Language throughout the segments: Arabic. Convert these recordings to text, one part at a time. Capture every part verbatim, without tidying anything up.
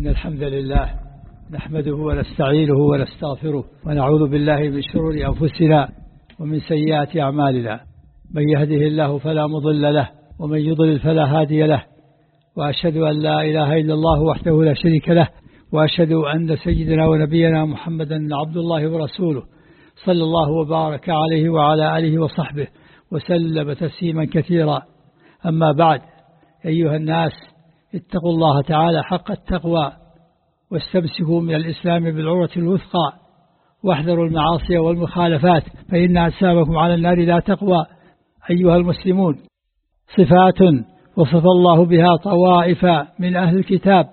إن الحمد لله نحمده ونستعينه ونستغفره ونعوذ بالله من شرور أنفسنا ومن سيئات أعمالنا. من يهده الله فلا مضل له ومن يضلل فلا هادي له، وأشهد أن لا إله إلا الله وحده لا شريك له، وأشهد أن سيدنا ونبينا محمدا عبد الله ورسوله صلى الله وبارك عليه وعلى آله وصحبه وسلم تسليما كثيرا. أما بعد، أيها الناس، اتقوا الله تعالى حق التقوى واستمسكوا من الإسلام بالعروة الوثقى، واحذروا المعاصي والمخالفات فإن أجسامكم على النار لا تقوى. أيها المسلمون، صفات وصف الله بها طوائف من أهل الكتاب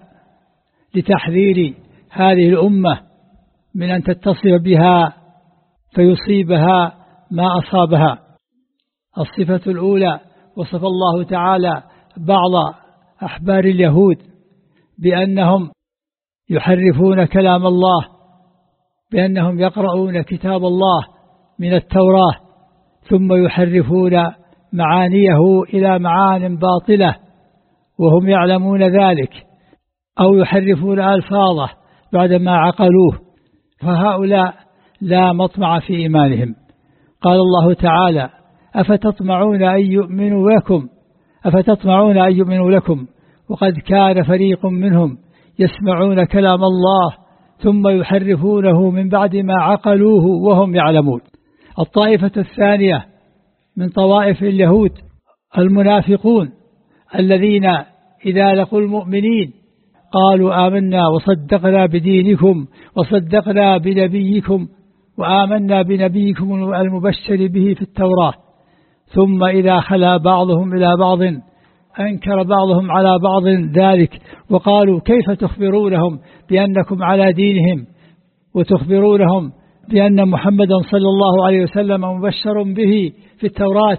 لتحذير هذه الأمة من أن تتصف بها فيصيبها ما أصابها. الصفة الأولى، وصف الله تعالى بعض أحبار اليهود بأنهم يحرفون كلام الله، بأنهم يقرؤون كتاب الله من التوراة ثم يحرفون معانيه إلى معان باطلة وهم يعلمون ذلك، أو يحرفون ألفاظه بعدما عقلوه، فهؤلاء لا مطمع في إيمانهم. قال الله تعالى: أفتطمعون أن يؤمنوا لكم أفتطمعون أن يؤمنوا لكم وقد كان فريق منهم يسمعون كلام الله ثم يحرفونه من بعد ما عقلوه وهم يعلمون. الطائفة الثانية من طوائف اليهود المنافقون الذين إذا لقوا المؤمنين قالوا آمنا وصدقنا بدينكم وصدقنا بنبيكم وآمنا بنبيكم المبشر به في التوراة، ثم إذا خلا بعضهم إلى بعض أنكر بعضهم على بعض ذلك وقالوا: كيف تخبرونهم بأنكم على دينهم وتخبرونهم بأن محمدا صلى الله عليه وسلم مبشر به في التوراة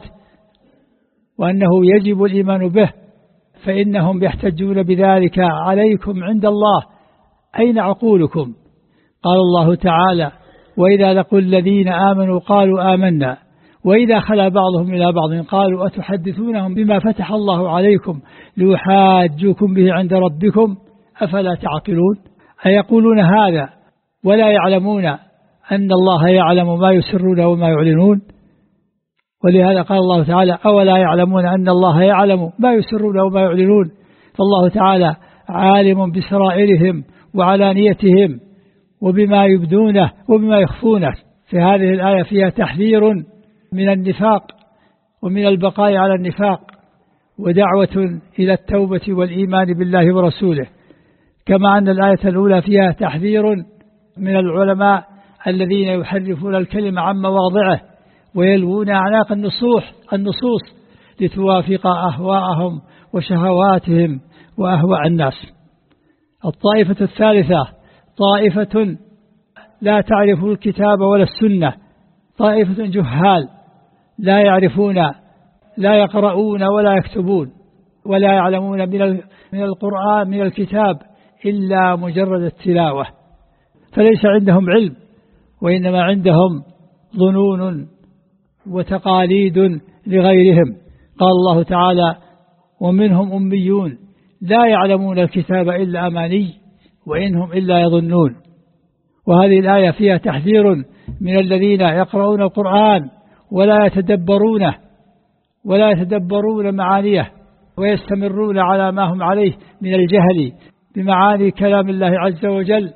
وأنه يجب الإيمان به، فإنهم يحتجون بذلك عليكم عند الله، أين عقولكم؟ قال الله تعالى: وإذا لقوا الذين آمنوا قالوا آمنا وإذا خلا بعضهم إلى بعض قالوا أتحدثونهم بما فتح الله عليكم ليحاجوكم به عند ربكم أفلا تعقلون؟ أيقولون هذا ولا يعلمون أن الله يعلم ما يسرون وما يعلنون؟ ولهذا قال الله تعالى: أولا يعلمون أن الله يعلم ما يسرون وما يعلنون؟ فالله تعالى عالم بسرائرهم وعلانيتهم وبما يبدونه وبما يخفونه. في هذه الآية فيها تحذير من النفاق ومن البقاء على النفاق، ودعوة إلى التوبة والإيمان بالله ورسوله، كما أن الآية الأولى فيها تحذير من العلماء الذين يحرفون الكلمة عن مواضعه ويلوون أعناق النصوص النصوص لتوافق أهواءهم وشهواتهم وأهواء الناس. الطائفة الثالثة طائفة لا تعرف الكتاب ولا السنة، طائفة جهال لا يعرفون لا يقرؤون ولا يكتبون ولا يعلمون من القرآن من الكتاب إلا مجرد التلاوة، فليس عندهم علم وإنما عندهم ظنون وتقاليد لغيرهم. قال الله تعالى: ومنهم أميون لا يعلمون الكتاب إلا أماني وإنهم إلا يظنون. وهذه الآية فيها تحذير من الذين يقرؤون القرآن ولا يتدبرونه ولا يتدبرون معانيه ويستمرون على ما هم عليه من الجهل بمعاني كلام الله عز وجل،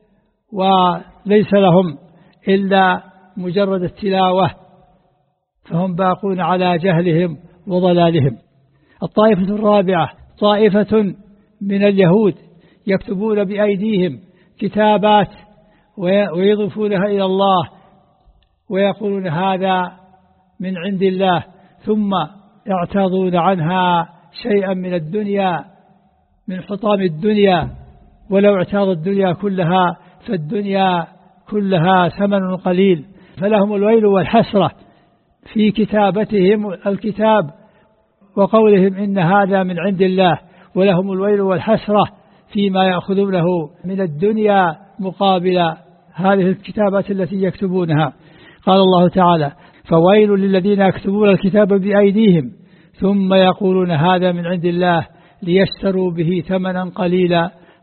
وليس لهم إلا مجرد التلاوة، فهم باقون على جهلهم وضلالهم. الطائفة الرابعة طائفة من اليهود يكتبون بأيديهم كتابات ويضيفونها إلى الله ويقولون هذا من عند الله، ثم يعتاضون عنها شيئا من الدنيا من حطام الدنيا، ولو اعتاض الدنيا كلها فالدنيا كلها ثمن قليل. فلهم الويل والحسرة في كتابتهم الكتاب وقولهم إن هذا من عند الله، ولهم الويل والحسرة فيما يأخذونه من الدنيا مقابل هذه الكتابات التي يكتبونها. قال الله تعالى: فويل للذين يكتبون الكتاب بأيديهم ثم يقولون هذا من عند الله ليشتروا به ثمنا قليلا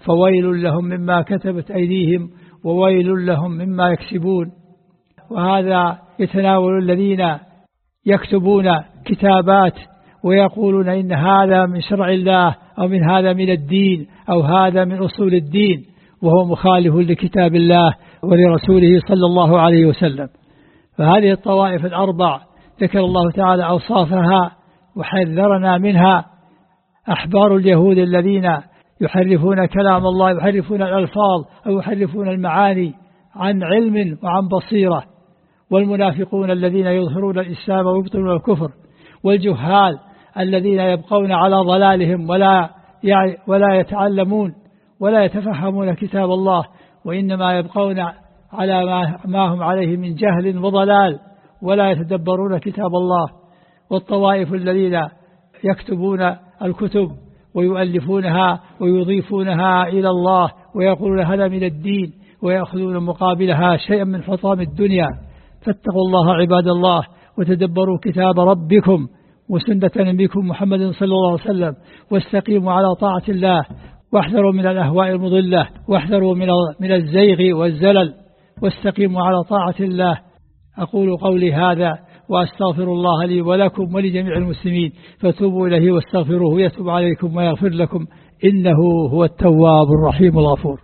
فويل لهم مما كتبت أيديهم وويل لهم مما يكسبون. وهذا يتناول الذين يكتبون كتابات ويقولون إن هذا من شرع الله أو من هذا من الدين أو هذا من أصول الدين، وهو مخالف لكتاب الله ولرسوله صلى الله عليه وسلم. فهذه الطوائف الأربع ذكر الله تعالى أوصافها وحذرنا منها. أحبار اليهود الذين يحرفون كلام الله، يحرفون الألفاظ أو يحرفون المعاني عن علم وعن بصيرة، والمنافقون الذين يظهرون الإسلام ويبطلون الكفر، والجهال الذين يبقون على ضلالهم ولا ولا يتعلمون ولا يتفهمون كتاب الله، وإنما يبقون على ما هم عليه من جهل وضلال ولا يتدبرون كتاب الله. والطوائف الذين يكتبون الكتب ويؤلفونها ويضيفونها إلى الله ويقولون هذا من الدين ويأخذون مقابلها شيئا من حطام الدنيا. فاتقوا الله عباد الله وتدبروا كتاب ربكم وسنة نبيكم محمد صلى الله عليه وسلم، واستقيموا على طاعة الله، واحذروا من الأهواء المضلة، واحذروا من الزيغ والزلل، واستقيموا على طاعة الله. أقول قولي هذا وأستغفر الله لي ولكم ولجميع المسلمين، فتوبوا إليه واستغفروه يتوب عليكم ويغفر لكم، إنه هو التواب الرحيم الغفور.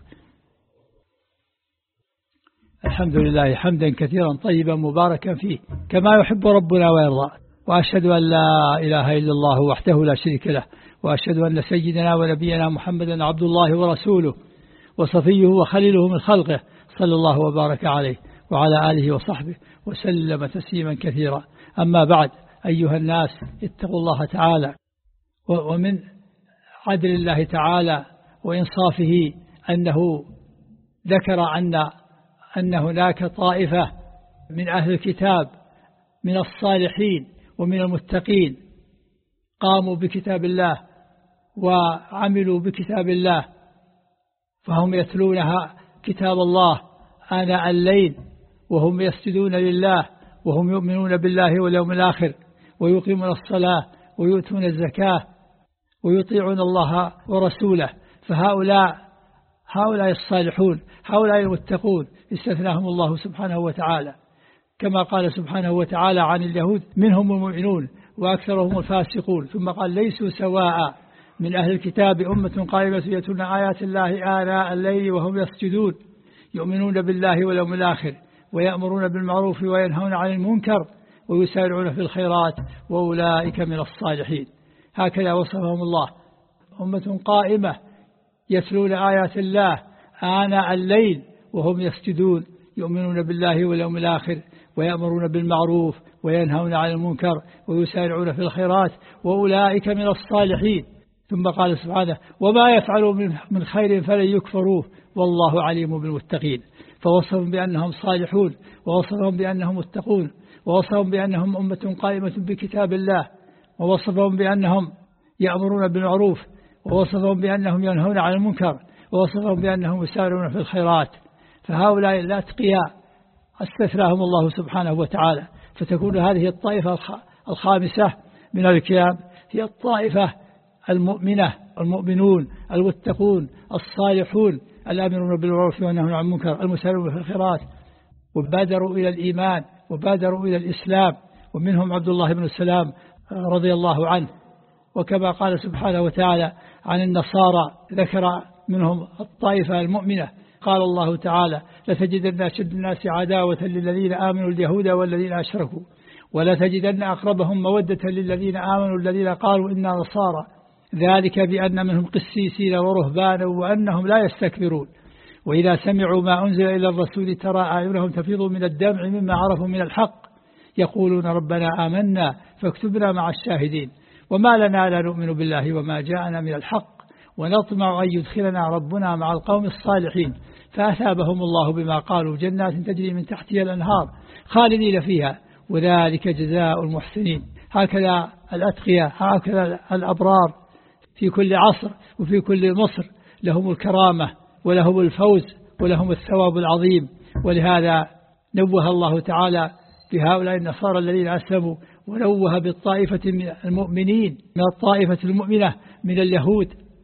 الحمد لله حمدا كثيرا طيبا مباركا فيه كما يحب ربنا ويرضى، وأشهد أن لا إله إلا الله وحده لا شريك له، وأشهد أن سيدنا ونبينا محمدا عبد الله ورسوله وصفيه وخليله من خلقه، صلى الله وبارك عليه وعلى آله وصحبه وسلم تسليما كثيرا. أما بعد، أيها الناس اتقوا الله تعالى. ومن عدل الله تعالى وإنصافه أنه ذكر أن أن هناك طائفة من أهل الكتاب من الصالحين ومن المتقين قاموا بكتاب الله وعملوا بكتاب الله، فهم يتلونها كتاب الله آناء الليل وهم يسجدون لله وهم يؤمنون بالله واليوم الآخر، ويقيمون الصلاة ويؤتون الزكاة ويطيعون الله ورسوله. فهؤلاء هؤلاء الصالحون، هؤلاء المتقون استثناهم الله سبحانه وتعالى، كما قال سبحانه وتعالى عن اليهود منهم المؤمنون وأكثرهم الفاسقون، ثم قال ليسوا سواء من أهل الكتاب أمة قائمة يتلون آيات الله آناء الليل وهم يسجدون يؤمنون بالله واليوم الآخر ويأمرون بالمعروف وينهون عن المنكر ويسارعون في الخيرات وأولئك من الصالحين. هكذا وصفهم الله، أمة قائمة يتلون آيات الله آناء الليل وهم يسجدون يؤمنون بالله واليوم الآخر ويأمرون بالمعروف وينهون عن المنكر ويسارعون في الخيرات وأولئك من الصالحين. ثم قال سبحانه وما يفعلوا من خير فلن يكفروه والله عليم بالمتقين. فوصفهم بأنهم صالحون، ووصفهم بأنهم متقون، ووصفهم بأنهم أمة قائمة بكتاب الله، ووصفهم بأنهم يأمرون بالمعروف، ووصفهم بأنهم ينهون عن المنكر، ووصفهم بأنهم يسارعون في الخيرات. فهؤلاء الأتقياء استثناهم الله سبحانه وتعالى، فتكون هذه الطائفة الخامسة من الكتاب هي الطائفة المؤمنة، المؤمنون المتقون الصالحون الآمرون بالمعروف والنهون عن المنكر المسارعون في الخيرات، وبادروا إلى الإيمان وبادروا إلى الإسلام، ومنهم عبد الله بن السلام رضي الله عنه. وكما قال سبحانه وتعالى عن النصارى ذكر منهم الطائفة المؤمنة، قال الله تعالى لتجدن أشد الناس عداوة للذين آمنوا اليهود والذين أشركوا ولتجدن أقربهم مودة للذين آمنوا الذين قالوا إنا نصارى ذلك بأن منهم قسيسين ورهبانا وأنهم لا يستكبرون وإذا سمعوا ما أنزل إلى الرسول ترى أعينهم تفيض من الدمع مما عرفوا من الحق يقولون ربنا آمنا فاكتبنا مع الشاهدين وما لنا لا نؤمن بالله وما جاءنا من الحق ونطمع أن يدخلنا ربنا مع القوم الصالحين فأثابهم الله بما قالوا جنات تجري من تحتها الأنهار خالدين فيها وذلك جزاء المحسنين. هكذا الأتقياء، هكذا الأبرار في كل عصر وفي كل مصر لهم الكرامة ولهم الفوز ولهم الثواب العظيم. ولهذا نوه الله تعالى بهؤلاء النصارى الذين أسلموا، ونوه بالطائفة من المؤمنين من الطائفة المؤمنة من اليهود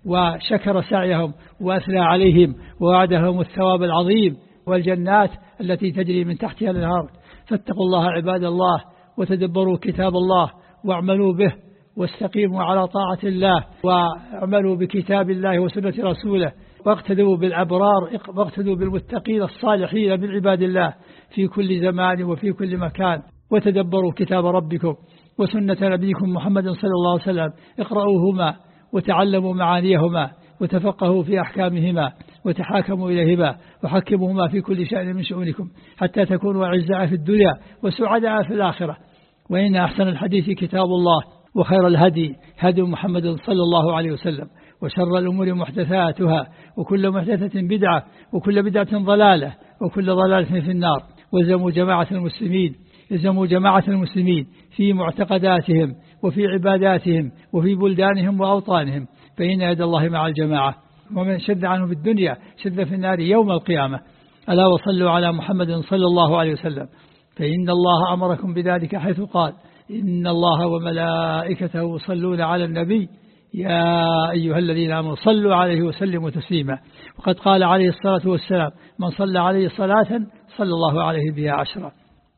وشكر سعيهم وأثنى عليهم ووعدهم الثواب العظيم والجنات التي تجري من تحتها الأنهار. فاتقوا الله عباد الله وتدبروا كتاب الله واعملوا به واستقيموا على طاعة الله واعملوا بكتاب الله وسنة رسوله واقتدوا بالأبرار واقتدوا بالمتقين الصالحين من عباد الله في كل زمان وفي كل مكان. وتدبروا كتاب ربكم وسنة نبيكم محمد صلى الله عليه وسلم. اقرأوهما وتعلموا معانيهما وتفقهوا في أحكامهما وتحاكموا إليهما وحكموهما في كل شأن من شؤونكم حتى تكونوا أعزاء في الدنيا وسعداء في الآخرة. وإن أحسن الحديث كتاب الله وخير الهدي هدي محمد صلى الله عليه وسلم وشر الأمور محدثاتها وكل محدثة بدعة وكل بدعة ضلالة وكل ضلالة في النار. وزموا جماعة المسلمين يلزموا جماعة المسلمين في معتقداتهم وفي عباداتهم وفي بلدانهم وأوطانهم فإن يد الله مع الجماعة ومن شد عنه في الدنيا شد في النار يوم القيامة. ألا وصلوا على محمد صلى الله عليه وسلم فإن الله أمركم بذلك حيث قال إن الله وملائكته يصلون على النبي يا أيها الذين آمنوا صلوا عليه وسلموا تسليما. وقد قال عليه الصلاة والسلام من صلى عليه صلاة صلى الله عليه بها عشرا.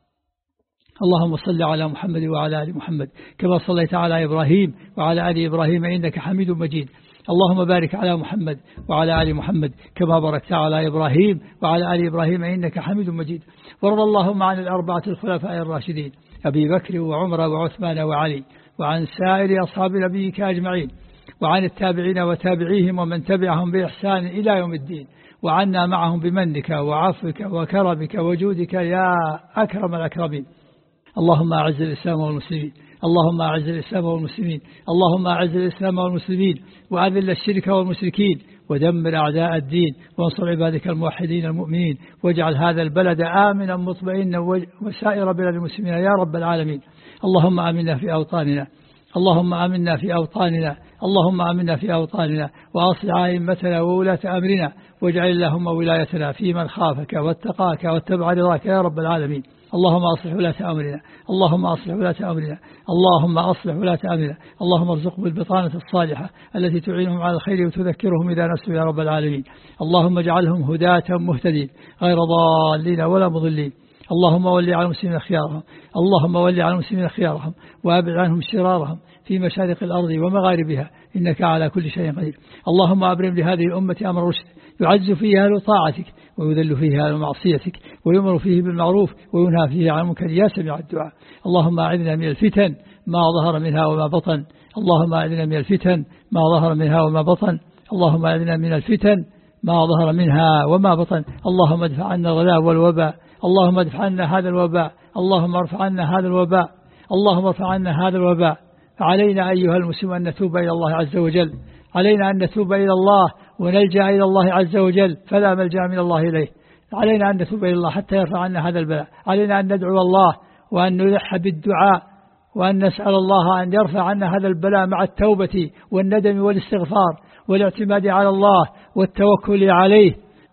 اللهم صل على محمد وعلى آل محمد كما صليت على إبراهيم وعلى آل إبراهيم إنك حميد مجيد. اللهم بارك على محمد وعلى آل محمد كما باركت على إبراهيم وعلى آل إبراهيم إنك حميد مجيد. وارض اللهم عن الأربعة الخلفاء الراشدين أبي بكر وعمر وعثمان وعلي وعن سائر أصحاب نبيك أجمعين وعن التابعين وتابعيهم ومن تبعهم بإحسان إلى يوم الدين وعنا معهم بمنك وعفوك وكرمك وجودك يا أكرم الأكرمين. اللهم أعز الإسلام والمسلمين اللهم أعز الإسلام والمسلمين اللهم أعز الإسلام والمسلمين وأذل الشرك والمشركين ودمر أعداء الدين وانصر عبادك الموحدين المؤمنين واجعل هذا البلد آمنا مطمئنا وسائر بلاد المسلمين يا رب العالمين. اللهم آمنا في أوطاننا اللهم آمنا في أوطاننا اللهم آمنا في أوطاننا وأصلح أئمتنا وولاة أمرنا واجعل اللهم ولايتنا في من خافك واتقاك واتبع رضاك يا رب العالمين. اللهم أصلح ولاة أمرنا اللهم أصلح ولاة أمرنا اللهم أصلح ولاة أمرنا اللهم ارزقهم بالبطانة الصالحة التي تعينهم على الخير وتذكرهم إذا نسوا يا رب العالمين. اللهم اجعلهم هداة مهتدين غير ضالين ولا مضلين. اللهم ولي على المسلمين خيارهم اللهم ولي على المسلمين خيارهم وأبعد عنهم شرارهم في مشارق الأرض ومغاربها إنك على كل شيء قدير. اللهم أبرم لهذه الأمة أمر رشد يعز فيه أهل طاعتك ويذل فيه أهل معصيتك ويؤمر فيه بالمعروف وينهى فيه عن المنكر يا سميع الدعاء. اللهم أعذنا من الفتن ما ظهر منها وما بطن اللهم أعذنا من الفتن ما ظهر منها وما بطن اللهم أعذنا من الفتن ما ظهر منها وما بطن. اللهم ادفع عنا الغلاء والوباء اللهم ادفع عنا هذا الوباء اللهم ارفع عنا هذا الوباء اللهم ارفع عنا هذا الوباء. علينا أيها المسلم أن نتوب إلى الله عز وجل علينا أن نتوب إلى الله ونلجأ إلى الله عز وجل فلا ملجأ من الله إليه. علينا أن نتوب إلى الله حتى يرفع عنا هذا البلاء. علينا أن ندعو الله وأن نلح بالدعاء وأن نسأل الله أن يرفع عنا هذا البلاء مع التوبة والندم والاستغفار والاعتماد على الله والتوكل عليه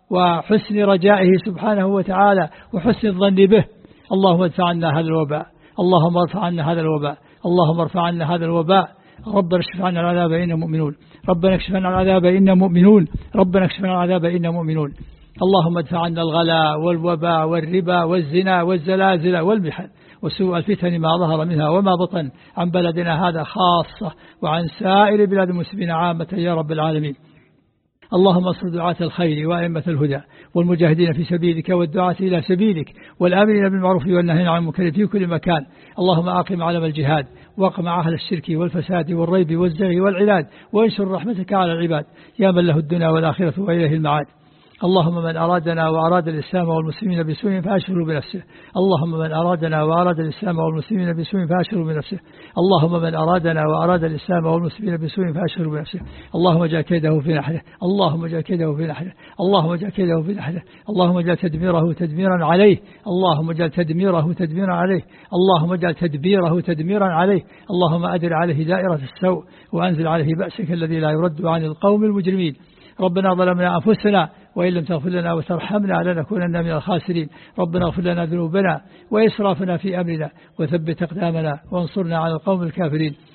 وحسن رجائه سبحانه وتعالى وحسن الظن به. اللهم ادفع عنا هذا الوباء اللهم ارفع عنا هذا الوباء اللهم ارفع عنا هذا الوباء. ربنا اكشف عنا العذاب إنا مؤمنون ربنا اكشف عنا العذاب إنا مؤمنون ربنا اكشف عنا العذاب إنا مؤمنون. اللهم ادفع عنا الغلاء والوباء والربا والزنا والزلازل والمحن وسوء الفتن ما ظهر منها وما بطن عن بلدنا هذا خاصة وعن سائر بلاد المسلمين عامة يا رب العالمين. اللهم اصر دعاة الخير وأئمة الهدى والمجاهدين في سبيلك والدعاة إلى سبيلك والآمرين بالمعروف والنهي عن المنكر في كل مكان. اللهم أقم علم الجهاد واقمع أهل الشرك والفساد والريب والزغي والعناد وانشر رحمتك على العباد يا من له الدنيا والآخرة وإليه المعاد. اللهم من أرادنا وأراد الإسلام والمسلمين بسوء فأشغله بنفسه اللهم من أرادنا وأراد الإسلام والمسلمين بسوء فأشغله بنفسه اللهم من أرادنا وأراد الإسلام والمسلمين بسوء فأشغله بنفسه اللهم اجعل كيده في نحره اللهم اجعل كيده في نحره اللهم اجعل كيده في نحره اللهم اجعل تدميره تدميرا عليه اللهم اجعل تدميره تدميرا عليه اللهم اجعل تدبيره تدميرا عليه اللهم أدر عليه دائرة السوء وأنزل عليه بأسك الذي لا يرد عن القوم المجرمين. ربنا ظلمنا أنفسنا وإن لم تغفر لنا وترحمنا لنكونن من الخاسرين. ربنا اغفر لنا ذنوبنا وإسرافنا في أمرنا وثبت أقدامنا وانصرنا على القوم الكافرين.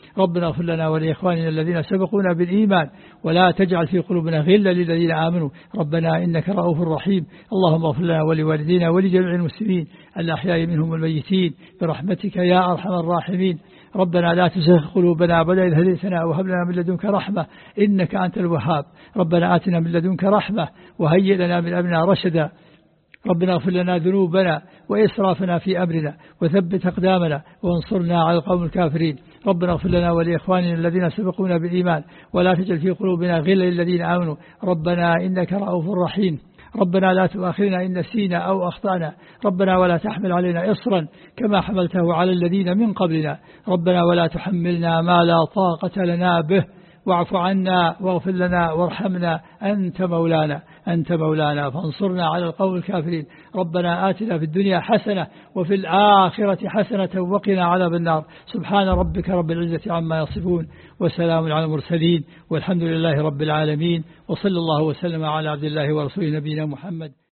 ربنا اغفر لنا ولإخواننا الذين سبقونا بالإيمان ولا تجعل في قلوبنا غلا للذين آمنوا ربنا إنك رؤوف رحيم. اللهم اغفر لنا ولوالدينا ولجميع المسلمين الأحياء منهم والميتين برحمتك يا أرحم الراحمين. ربنا لا تزغ قلوبنا بعد إذ هديتنا وهب لنا من لدنك رحمة إنك أنت الوهاب. ربنا آتنا من لدنك رحمة وهيئ لنا من أمرنا رشدا. ربنا اغفر لنا ذنوبنا وإسرافنا في أمرنا وثبت أقدامنا وانصرنا على القوم الكافرين. ربنا اغفر لنا ولإخواننا الذين سبقونا بالإيمان ولا تجعل في قلوبنا غلا للذين آمنوا ربنا إنك رؤوف رحيم. ربنا لا تؤاخذنا إن نسينا أو أخطأنا ربنا ولا تحمل علينا إصرا كما حملته على الذين من قبلنا ربنا ولا تحملنا ما لا طاقة لنا به واعف عنا واغفر لنا وارحمنا أنت مولانا أنت مولانا فانصرنا على القوم الكافرين. ربنا آتنا في الدنيا حسنة وفي الآخرة حسنة وقنا عذاب النار. سبحان ربك رب العزة عما يصفون وسلام على المرسلين والحمد لله رب العالمين وصلى الله وسلم على عبد الله ورسوله نبينا محمد.